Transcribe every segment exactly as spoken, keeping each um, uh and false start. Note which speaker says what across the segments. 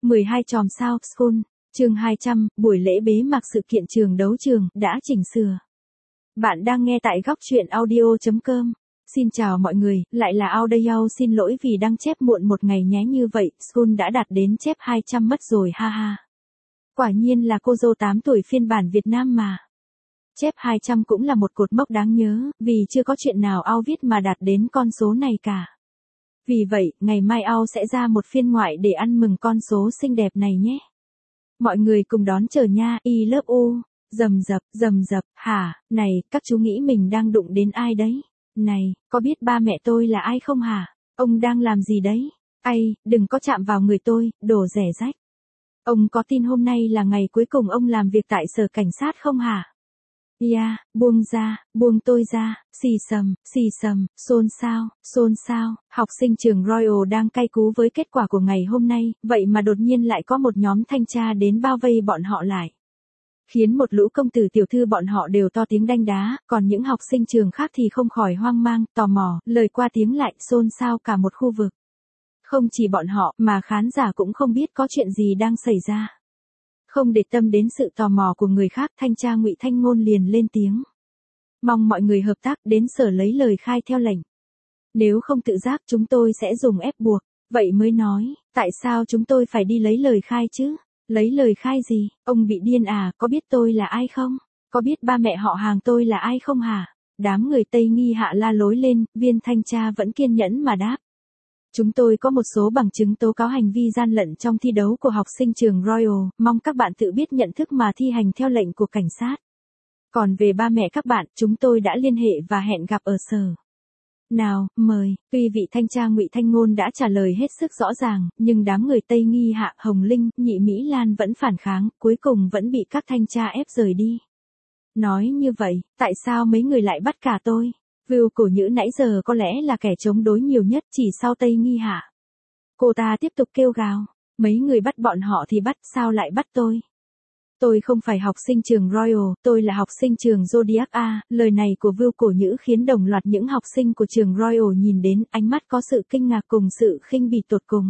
Speaker 1: mười hai chòm sao School, chương hai trăm, buổi lễ bế mạc sự kiện trường đấu trường đã chỉnh sửa. Bạn đang nghe tại góc truyện audio chấm com. Xin chào mọi người, lại là Audio, xin lỗi vì đăng chép muộn một ngày nhé, như vậy School đã đạt đến chép hai trăm mất rồi, ha ha. Quả nhiên là cô dâu tám tuổi phiên bản Việt Nam mà. Chép hai trăm cũng là một cột mốc đáng nhớ, vì chưa có chuyện nào ao viết mà đạt đến con số này cả. Vì vậy, ngày mai ao sẽ ra một phiên ngoại để ăn mừng con số xinh đẹp này nhé. Mọi người cùng đón chờ nha, I love you. Rầm rập, rầm rập, hả, này, các chú nghĩ mình đang đụng đến ai đấy? Này, có biết ba mẹ tôi là ai không hả? Ông đang làm gì đấy? Ai, đừng có chạm vào người tôi, đồ rẻ rách. Ông có tin hôm nay là ngày cuối cùng ông làm việc tại sở cảnh sát không hả? Yeah, buông ra, buông tôi ra, xì xầm, xì xầm, xôn xao, xôn xao. Học sinh trường Royal đang cay cú với kết quả của ngày hôm nay, vậy mà đột nhiên lại có một nhóm thanh tra đến bao vây bọn họ lại. Khiến một lũ công tử tiểu thư bọn họ đều to tiếng đanh đá, còn những học sinh trường khác thì không khỏi hoang mang, tò mò, lời qua tiếng lại, xôn xao cả một khu vực. Không chỉ bọn họ, mà khán giả cũng không biết có chuyện gì đang xảy ra. Không để tâm đến sự tò mò của người khác, thanh tra Ngụy Thanh Ngôn liền lên tiếng. Mong mọi người hợp tác, đến sở lấy lời khai theo lệnh. Nếu không tự giác chúng tôi sẽ dùng ép buộc. Vậy mới nói, tại sao chúng tôi phải đi lấy lời khai chứ? Lấy lời khai gì? Ông bị điên à, có biết tôi là ai không? Có biết ba mẹ họ hàng tôi là ai không hả? Đám người Tây nghi hạ la lối lên, viên thanh tra vẫn kiên nhẫn mà đáp. Chúng tôi có một số bằng chứng tố cáo hành vi gian lận trong thi đấu của học sinh trường Royal, mong các bạn tự biết nhận thức mà thi hành theo lệnh của cảnh sát. Còn về ba mẹ các bạn, chúng tôi đã liên hệ và hẹn gặp ở sở. Nào, mời. Tuy vị thanh tra Ngụy Thanh Ngôn đã trả lời hết sức rõ ràng, nhưng đám người Tây nghi hạ, Hồng Linh, Nhị Mỹ Lan vẫn phản kháng, cuối cùng vẫn bị các thanh tra ép rời đi. Nói như vậy, tại sao mấy người lại bắt cả tôi? Vưu Cổ Nhữ nãy giờ có lẽ là kẻ chống đối nhiều nhất chỉ sau Tây nghi hạ. Cô ta tiếp tục kêu gào, mấy người bắt bọn họ thì bắt, sao lại bắt tôi? Tôi không phải học sinh trường Royal, tôi là học sinh trường Zodiac A. Lời này của Vưu Cổ Nhữ khiến đồng loạt những học sinh của trường Royal nhìn đến, ánh mắt có sự kinh ngạc cùng sự khinh bỉ tột cùng.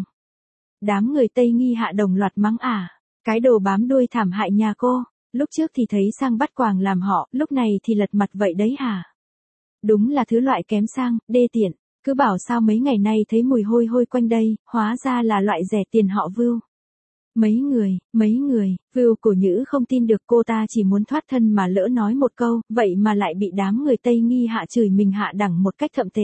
Speaker 1: Đám người Tây nghi hạ đồng loạt mắng ả, cái đồ bám đuôi thảm hại nhà cô, lúc trước thì thấy sang bắt quàng làm họ, lúc này thì lật mặt vậy đấy hả? Đúng là thứ loại kém sang, đê tiện, cứ bảo sao mấy ngày nay thấy mùi hôi hôi quanh đây, hóa ra là loại rẻ tiền họ Vưu. Mấy người, mấy người, Vưu Cổ Nhữ không tin được cô ta chỉ muốn thoát thân mà lỡ nói một câu, vậy mà lại bị đám người Tây nghi hạ chửi mình hạ đẳng một cách thậm tệ.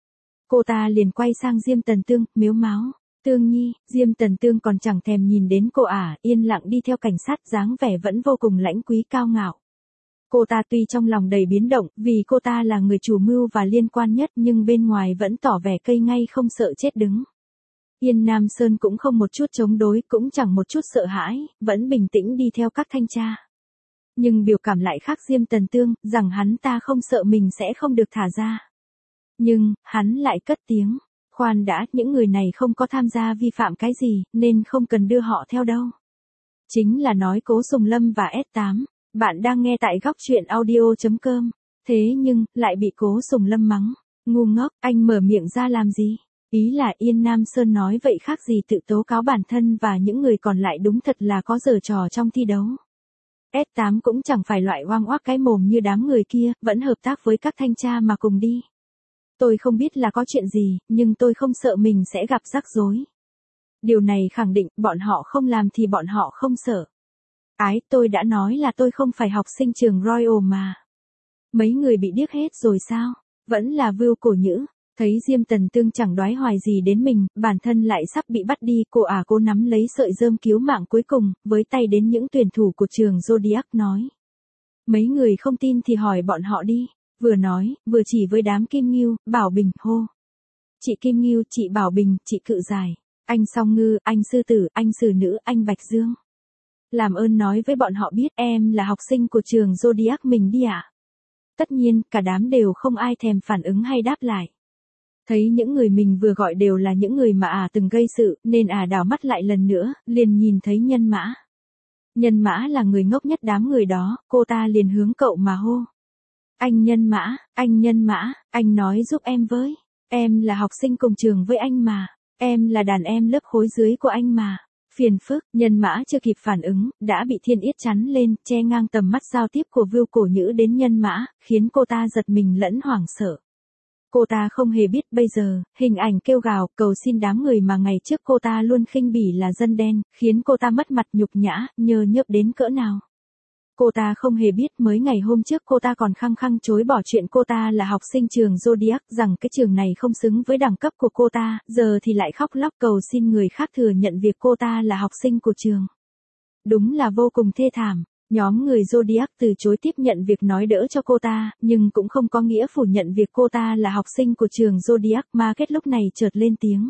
Speaker 1: Cô ta liền quay sang Diêm Tần Tương, mếu máo, Tương Nhi, Diêm Tần Tương còn chẳng thèm nhìn đến cô ả, yên lặng đi theo cảnh sát, dáng vẻ vẫn vô cùng lãnh quý cao ngạo. Cô ta tuy trong lòng đầy biến động, vì cô ta là người chủ mưu và liên quan nhất, nhưng bên ngoài vẫn tỏ vẻ cây ngay không sợ chết đứng. Yên Nam Sơn cũng không một chút chống đối, cũng chẳng một chút sợ hãi, vẫn bình tĩnh đi theo các thanh tra. Nhưng biểu cảm lại khác Diêm Tần Tương, rằng hắn ta không sợ mình sẽ không được thả ra. Nhưng, hắn lại cất tiếng, khoan đã, những người này không có tham gia vi phạm cái gì, nên không cần đưa họ theo đâu. Chính là nói Cố Sùng Lâm và S tám. Bạn đang nghe tại góc truyện audio chấm com. Thế nhưng, lại bị Cố Sùng Lâm mắng. Ngu ngốc, anh mở miệng ra làm gì? Ý là Yên Nam Sơn nói vậy khác gì tự tố cáo bản thân và những người còn lại, đúng thật là có giở trò trong thi đấu. S tám cũng chẳng phải loại oang oác cái mồm như đám người kia, vẫn hợp tác với các thanh tra mà cùng đi. Tôi không biết là có chuyện gì, nhưng tôi không sợ mình sẽ gặp rắc rối. Điều này khẳng định, bọn họ không làm thì bọn họ không sợ. Ái, tôi đã nói là tôi không phải học sinh trường Royal mà. Mấy người bị điếc hết rồi sao? Vẫn là Vưu Cổ Nhữ. Thấy Diêm Tần Tương chẳng đoái hoài gì đến mình, bản thân lại sắp bị bắt đi, cô ả cố nắm lấy sợi rơm cứu mạng cuối cùng, với tay đến những tuyển thủ của trường Zodiac nói. Mấy người không tin thì hỏi bọn họ đi. Vừa nói, vừa chỉ với đám Kim Ngưu, Bảo Bình, hô. Chị Kim Ngưu, chị Bảo Bình, chị Cự Dài, anh Song Ngư, anh Sư Tử, anh Sử Nữ, anh Bạch Dương. Làm ơn nói với bọn họ biết em là học sinh của trường Zodiac mình đi ạ. À? Tất nhiên, cả đám đều không ai thèm phản ứng hay đáp lại. Thấy những người mình vừa gọi đều là những người mà ả à từng gây sự, nên ả à đảo mắt lại lần nữa, liền nhìn thấy Nhân Mã. Nhân Mã là người ngốc nhất đám người đó, cô ta liền hướng cậu mà hô. Anh Nhân Mã, anh Nhân Mã, anh nói giúp em với. Em là học sinh cùng trường với anh mà. Em là đàn em lớp khối dưới của anh mà. Phiền phức, nhân mã chưa kịp phản ứng, đã bị Thiên Yết chắn lên, che ngang tầm mắt giao tiếp của Vưu Cổ Nhữ đến nhân mã, khiến cô ta giật mình lẫn hoảng sợ. Cô ta không hề biết bây giờ, hình ảnh kêu gào, cầu xin đám người mà ngày trước cô ta luôn khinh bỉ là dân đen, khiến cô ta mất mặt nhục nhã, nhơ nhớp đến cỡ nào. Cô ta không hề biết mới ngày hôm trước cô ta còn khăng khăng chối bỏ chuyện cô ta là học sinh trường Zodiac, rằng cái trường này không xứng với đẳng cấp của cô ta, giờ thì lại khóc lóc cầu xin người khác thừa nhận việc cô ta là học sinh của trường. Đúng là vô cùng thê thảm. Nhóm người Zodiac từ chối tiếp nhận việc nói đỡ cho cô ta, nhưng cũng không có nghĩa phủ nhận việc cô ta là học sinh của trường Zodiac. Market lúc này chợt lên tiếng.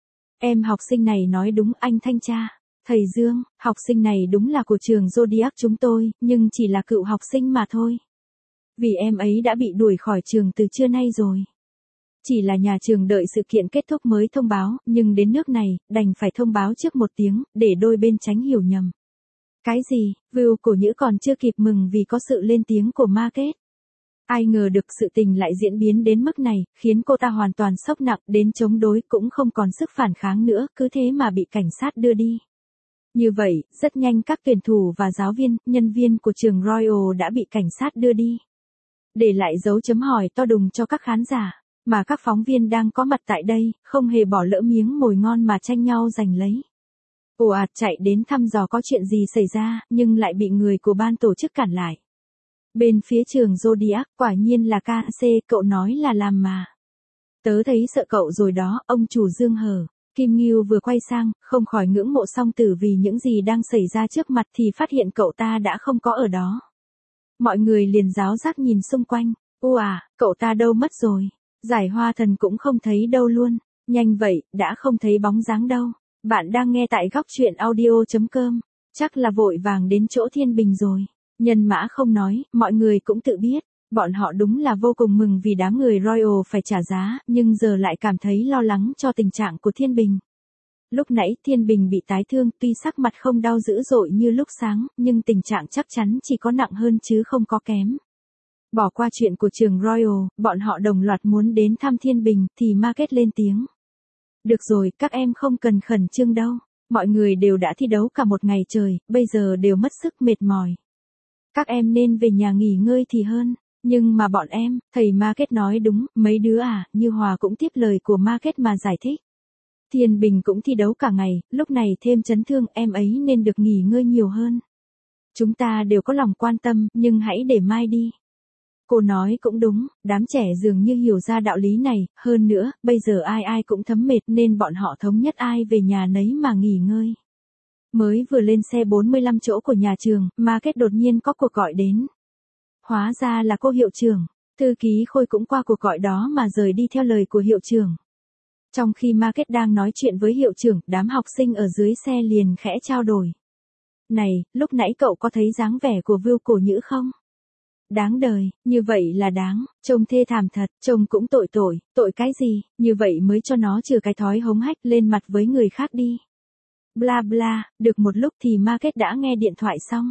Speaker 1: Em học sinh này nói đúng anh thanh tra. Thầy Dương, học sinh này đúng là của trường Zodiac chúng tôi, nhưng chỉ là cựu học sinh mà thôi. Vì em ấy đã bị đuổi khỏi trường từ trưa nay rồi. Chỉ là nhà trường đợi sự kiện kết thúc mới thông báo, nhưng đến nước này, đành phải thông báo trước một tiếng, để đôi bên tránh hiểu nhầm. Cái gì, Vưu Cổ Nhữ còn chưa kịp mừng vì có sự lên tiếng của Market. Ai ngờ được sự tình lại diễn biến đến mức này, khiến cô ta hoàn toàn sốc nặng đến chống đối cũng không còn sức phản kháng nữa, cứ thế mà bị cảnh sát đưa đi. Như vậy, rất nhanh các tuyển thủ và giáo viên, nhân viên của trường Royal đã bị cảnh sát đưa đi. Để lại dấu chấm hỏi to đùng cho các khán giả, mà các phóng viên đang có mặt tại đây, không hề bỏ lỡ miếng mồi ngon mà tranh nhau giành lấy. Ồ ạt chạy đến thăm dò có chuyện gì xảy ra, nhưng lại bị người của ban tổ chức cản lại. Bên phía trường Zodiac, quả nhiên là ca xê, cậu nói là làm mà. Tớ thấy sợ cậu rồi đó, ông chủ Dương hờ. Kim Ngưu vừa quay sang, không khỏi ngưỡng mộ Song Tử vì những gì đang xảy ra trước mặt thì phát hiện cậu ta đã không có ở đó. Mọi người liền ráo rác nhìn xung quanh. Ô à, cậu ta đâu mất rồi? Giải Hoa Thần cũng không thấy đâu luôn. Nhanh vậy, đã không thấy bóng dáng đâu. Bạn đang nghe tại góc truyện audio chấm com. Chắc là vội vàng đến chỗ Thiên Bình rồi. Nhân mã không nói, mọi người cũng tự biết. Bọn họ đúng là vô cùng mừng vì đám người Royal phải trả giá, nhưng giờ lại cảm thấy lo lắng cho tình trạng của Thiên Bình. Lúc nãy Thiên Bình bị tái thương, tuy sắc mặt không đau dữ dội như lúc sáng, nhưng tình trạng chắc chắn chỉ có nặng hơn chứ không có kém. Bỏ qua chuyện của trường Royal, bọn họ đồng loạt muốn đến thăm Thiên Bình, thì Market lên tiếng. Được rồi, các em không cần khẩn trương đâu. Mọi người đều đã thi đấu cả một ngày trời, bây giờ đều mất sức mệt mỏi. Các em nên về nhà nghỉ ngơi thì hơn. Nhưng mà bọn em, thầy Market nói đúng, mấy đứa à, Như Hòa cũng tiếp lời của Market mà giải thích. Thiên Bình cũng thi đấu cả ngày, lúc này thêm chấn thương, em ấy nên được nghỉ ngơi nhiều hơn. Chúng ta đều có lòng quan tâm, nhưng hãy để mai đi. Cô nói cũng đúng, đám trẻ dường như hiểu ra đạo lý này, hơn nữa, bây giờ ai ai cũng thấm mệt nên bọn họ thống nhất ai về nhà nấy mà nghỉ ngơi. Mới vừa lên xe bốn mươi lăm chỗ của nhà trường, Market đột nhiên có cuộc gọi đến. Hóa ra là cô hiệu trưởng, thư ký Khôi cũng qua cuộc gọi đó mà rời đi theo lời của hiệu trưởng. Trong khi Market đang nói chuyện với hiệu trưởng, đám học sinh ở dưới xe liền khẽ trao đổi. Này, lúc nãy cậu có thấy dáng vẻ của Vưu Cổ Nhữ không? Đáng đời, như vậy là đáng, trông thê thảm thật, trông cũng tội tội, tội cái gì, như vậy mới cho nó trừ cái thói hống hách lên mặt với người khác đi. Bla bla, được một lúc thì Market đã nghe điện thoại xong.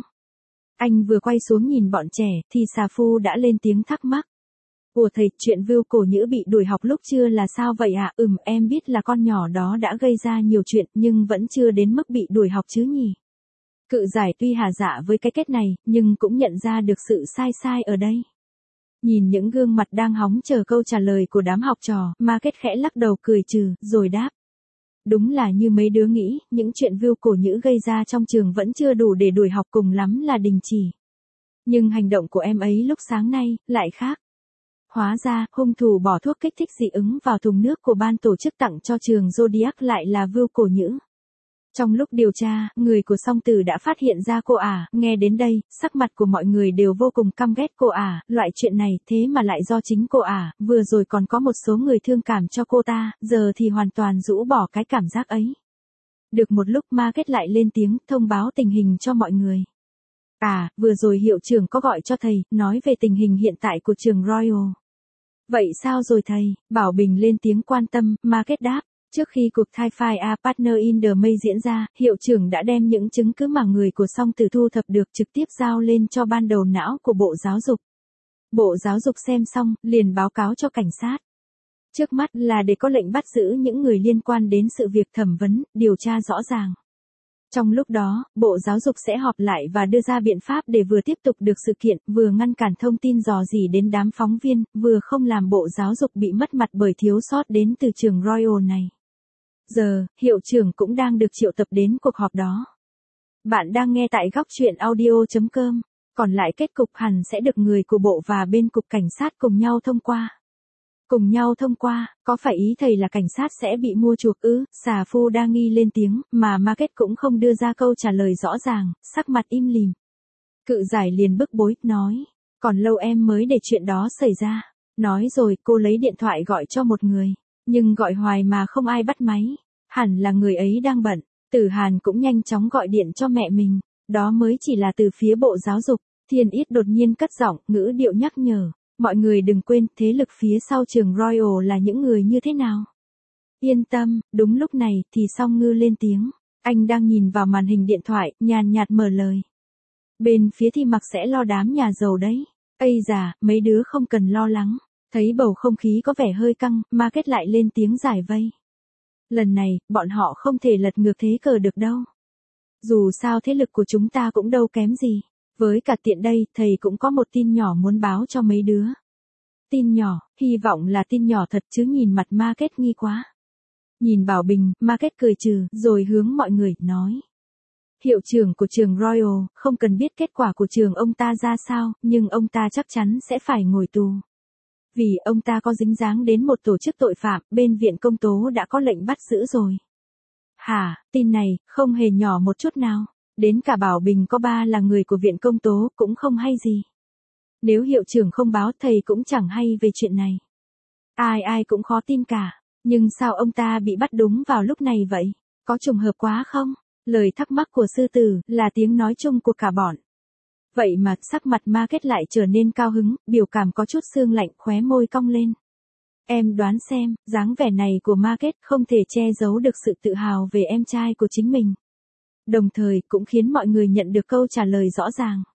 Speaker 1: Anh vừa quay xuống nhìn bọn trẻ, thì Xà Phu đã lên tiếng thắc mắc. Ủa thầy, chuyện Vưu Cổ Nhữ bị đuổi học lúc trưa là sao vậy ạ? À? Ừm, em biết là con nhỏ đó đã gây ra nhiều chuyện, nhưng vẫn chưa đến mức bị đuổi học chứ nhỉ? Cự giải tuy hà dạ với cái kết này, nhưng cũng nhận ra được sự sai sai ở đây. Nhìn những gương mặt đang hóng chờ câu trả lời của đám học trò, Market khẽ lắc đầu cười trừ, rồi đáp. Đúng là như mấy đứa nghĩ, những chuyện Vưu Cổ Nhữ gây ra trong trường vẫn chưa đủ để đuổi học, cùng lắm là đình chỉ. Nhưng hành động của em ấy lúc sáng nay, lại khác. Hóa ra, hung thủ bỏ thuốc kích thích dị ứng vào thùng nước của ban tổ chức tặng cho trường Zodiac lại là Vưu Cổ Nhữ. Trong lúc điều tra, người của Song Tử đã phát hiện ra cô ả, nghe đến đây, sắc mặt của mọi người đều vô cùng căm ghét cô ả, loại chuyện này thế mà lại do chính cô ả, vừa rồi còn có một số người thương cảm cho cô ta, giờ thì hoàn toàn rũ bỏ cái cảm giác ấy. Được một lúc Market lại lên tiếng, thông báo tình hình cho mọi người. À, vừa rồi hiệu trưởng có gọi cho thầy, nói về tình hình hiện tại của trường Royal. Vậy sao rồi thầy? Bảo Bình lên tiếng quan tâm, Market đáp. Trước khi cuộc Thi-Fi A Partner in the May diễn ra, hiệu trưởng đã đem những chứng cứ mà người của Song Tử thu thập được trực tiếp giao lên cho ban đầu não của Bộ Giáo dục. Bộ Giáo dục xem xong, liền báo cáo cho cảnh sát. Trước mắt là để có lệnh bắt giữ những người liên quan đến sự việc thẩm vấn, điều tra rõ ràng. Trong lúc đó, Bộ Giáo dục sẽ họp lại và đưa ra biện pháp để vừa tiếp tục được sự kiện, vừa ngăn cản thông tin rò rỉ đến đám phóng viên, vừa không làm Bộ Giáo dục bị mất mặt bởi thiếu sót đến từ trường Royal này. Giờ, hiệu trưởng cũng đang được triệu tập đến cuộc họp đó. Bạn đang nghe tại góc chuyện audio chấm com, còn lại kết cục hẳn sẽ được người của bộ và bên cục cảnh sát cùng nhau thông qua. Cùng nhau thông qua, có phải ý thầy là cảnh sát sẽ bị mua chuộc ư? Xà Phu đa nghi lên tiếng, mà Market cũng không đưa ra câu trả lời rõ ràng, sắc mặt im lìm. Cự giải liền bức bối, nói, còn lâu em mới để chuyện đó xảy ra. Nói rồi cô lấy điện thoại gọi cho một người, nhưng gọi hoài mà không ai bắt máy, hẳn là người ấy đang bận. Tử Hàn cũng nhanh chóng gọi điện cho mẹ mình, đó mới chỉ là từ phía Bộ Giáo dục. Thiên Ít đột nhiên cất giọng, ngữ điệu nhắc nhở. Mọi người đừng quên, thế lực phía sau trường Royal là những người như thế nào. Yên tâm, đúng lúc này thì Song Ngư lên tiếng. Anh đang nhìn vào màn hình điện thoại, nhàn nhạt mở lời. Bên phía Thi Mặc sẽ lo đám nhà giàu đấy. Ây già, mấy đứa không cần lo lắng. Thấy bầu không khí có vẻ hơi căng, Market lại lên tiếng giải vây. Lần này, bọn họ không thể lật ngược thế cờ được đâu. Dù sao thế lực của chúng ta cũng đâu kém gì. Với cả tiện đây, thầy cũng có một tin nhỏ muốn báo cho mấy đứa. Tin nhỏ, hy vọng là tin nhỏ thật chứ nhìn mặt Market nghi quá. Nhìn Bảo Bình, Market cười trừ, rồi hướng mọi người, nói. Hiệu trưởng của trường Royal, không cần biết kết quả của trường ông ta ra sao, nhưng ông ta chắc chắn sẽ phải ngồi tù. Vì ông ta có dính dáng đến một tổ chức tội phạm, bên viện công tố đã có lệnh bắt giữ rồi. Hả, tin này, không hề nhỏ một chút nào. Đến cả Bảo Bình có ba là người của viện công tố cũng không hay gì. Nếu hiệu trưởng không báo thầy cũng chẳng hay về chuyện này. Ai ai cũng khó tin cả. Nhưng sao ông ta bị bắt đúng vào lúc này vậy? Có trùng hợp quá không? Lời thắc mắc của sư tử là tiếng nói chung của cả bọn. Vậy mà sắc mặt Market lại trở nên cao hứng, biểu cảm có chút sương lạnh, khóe môi cong lên. Em đoán xem, dáng vẻ này của Market không thể che giấu được sự tự hào về em trai của chính mình. Đồng thời cũng khiến mọi người nhận được câu trả lời rõ ràng.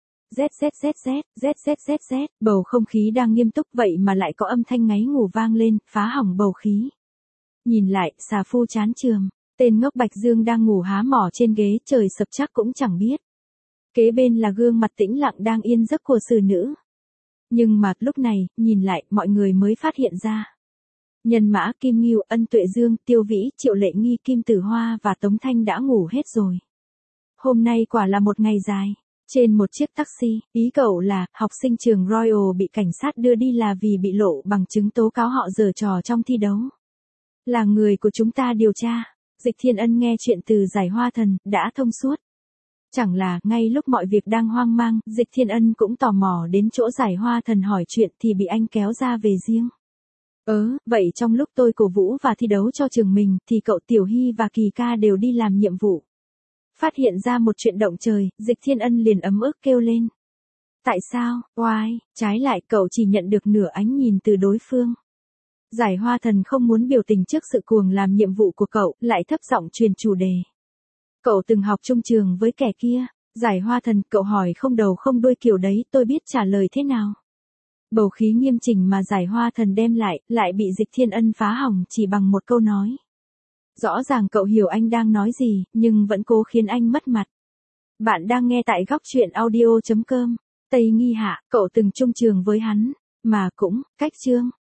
Speaker 1: ZZZZ, ZZZZ, bầu không khí đang nghiêm túc vậy mà lại có âm thanh ngáy ngủ vang lên, phá hỏng bầu khí. Nhìn lại, Xà Phu chán chường, tên ngốc Bạch Dương đang ngủ há mỏ trên ghế, trời sập chắc cũng chẳng biết. Kế bên là gương mặt tĩnh lặng đang yên giấc của xử nữ. Nhưng mà lúc này, nhìn lại, mọi người mới phát hiện ra. Nhân Mã, Kim Ngưu, Ân Tuệ Dương, Tiêu Vĩ, Triệu Lệ Nghi, Kim Tử Hoa và Tống Thanh đã ngủ hết rồi. Hôm nay quả là một ngày dài. Trên một chiếc taxi, ý cậu là, học sinh trường Royal bị cảnh sát đưa đi là vì bị lộ bằng chứng tố cáo họ giở trò trong thi đấu. Là người của chúng ta điều tra. Dịch Thiên Ân nghe chuyện từ Giải Hoa Thần, đã thông suốt. Chẳng là, ngay lúc mọi việc đang hoang mang, Dịch Thiên Ân cũng tò mò đến chỗ Giải Hoa Thần hỏi chuyện thì bị anh kéo ra về riêng. Ớ, vậy trong lúc tôi cổ vũ và thi đấu cho trường mình, thì cậu Tiểu Hy và Kỳ Ca đều đi làm nhiệm vụ. Phát hiện ra một chuyện động trời, Dịch Thiên Ân liền ấm ức kêu lên. Tại sao, oai, trái lại cậu chỉ nhận được nửa ánh nhìn từ đối phương. Giải Hoa Thần không muốn biểu tình trước sự cuồng làm nhiệm vụ của cậu, lại thấp giọng truyền chủ đề. Cậu từng học chung trường với kẻ kia. Giải Hoa Thần, cậu hỏi không đầu không đuôi kiểu đấy, tôi biết trả lời thế nào. Bầu khí nghiêm chỉnh mà Giải Hoa Thần đem lại, lại bị Dịch Thiên Ân phá hỏng chỉ bằng một câu nói. Rõ ràng cậu hiểu anh đang nói gì, nhưng vẫn cố khiến anh mất mặt. Bạn đang nghe tại góc chuyện audio chấm com. Tây Nghi Hạ, cậu từng chung trường với hắn, mà cũng, cách chương.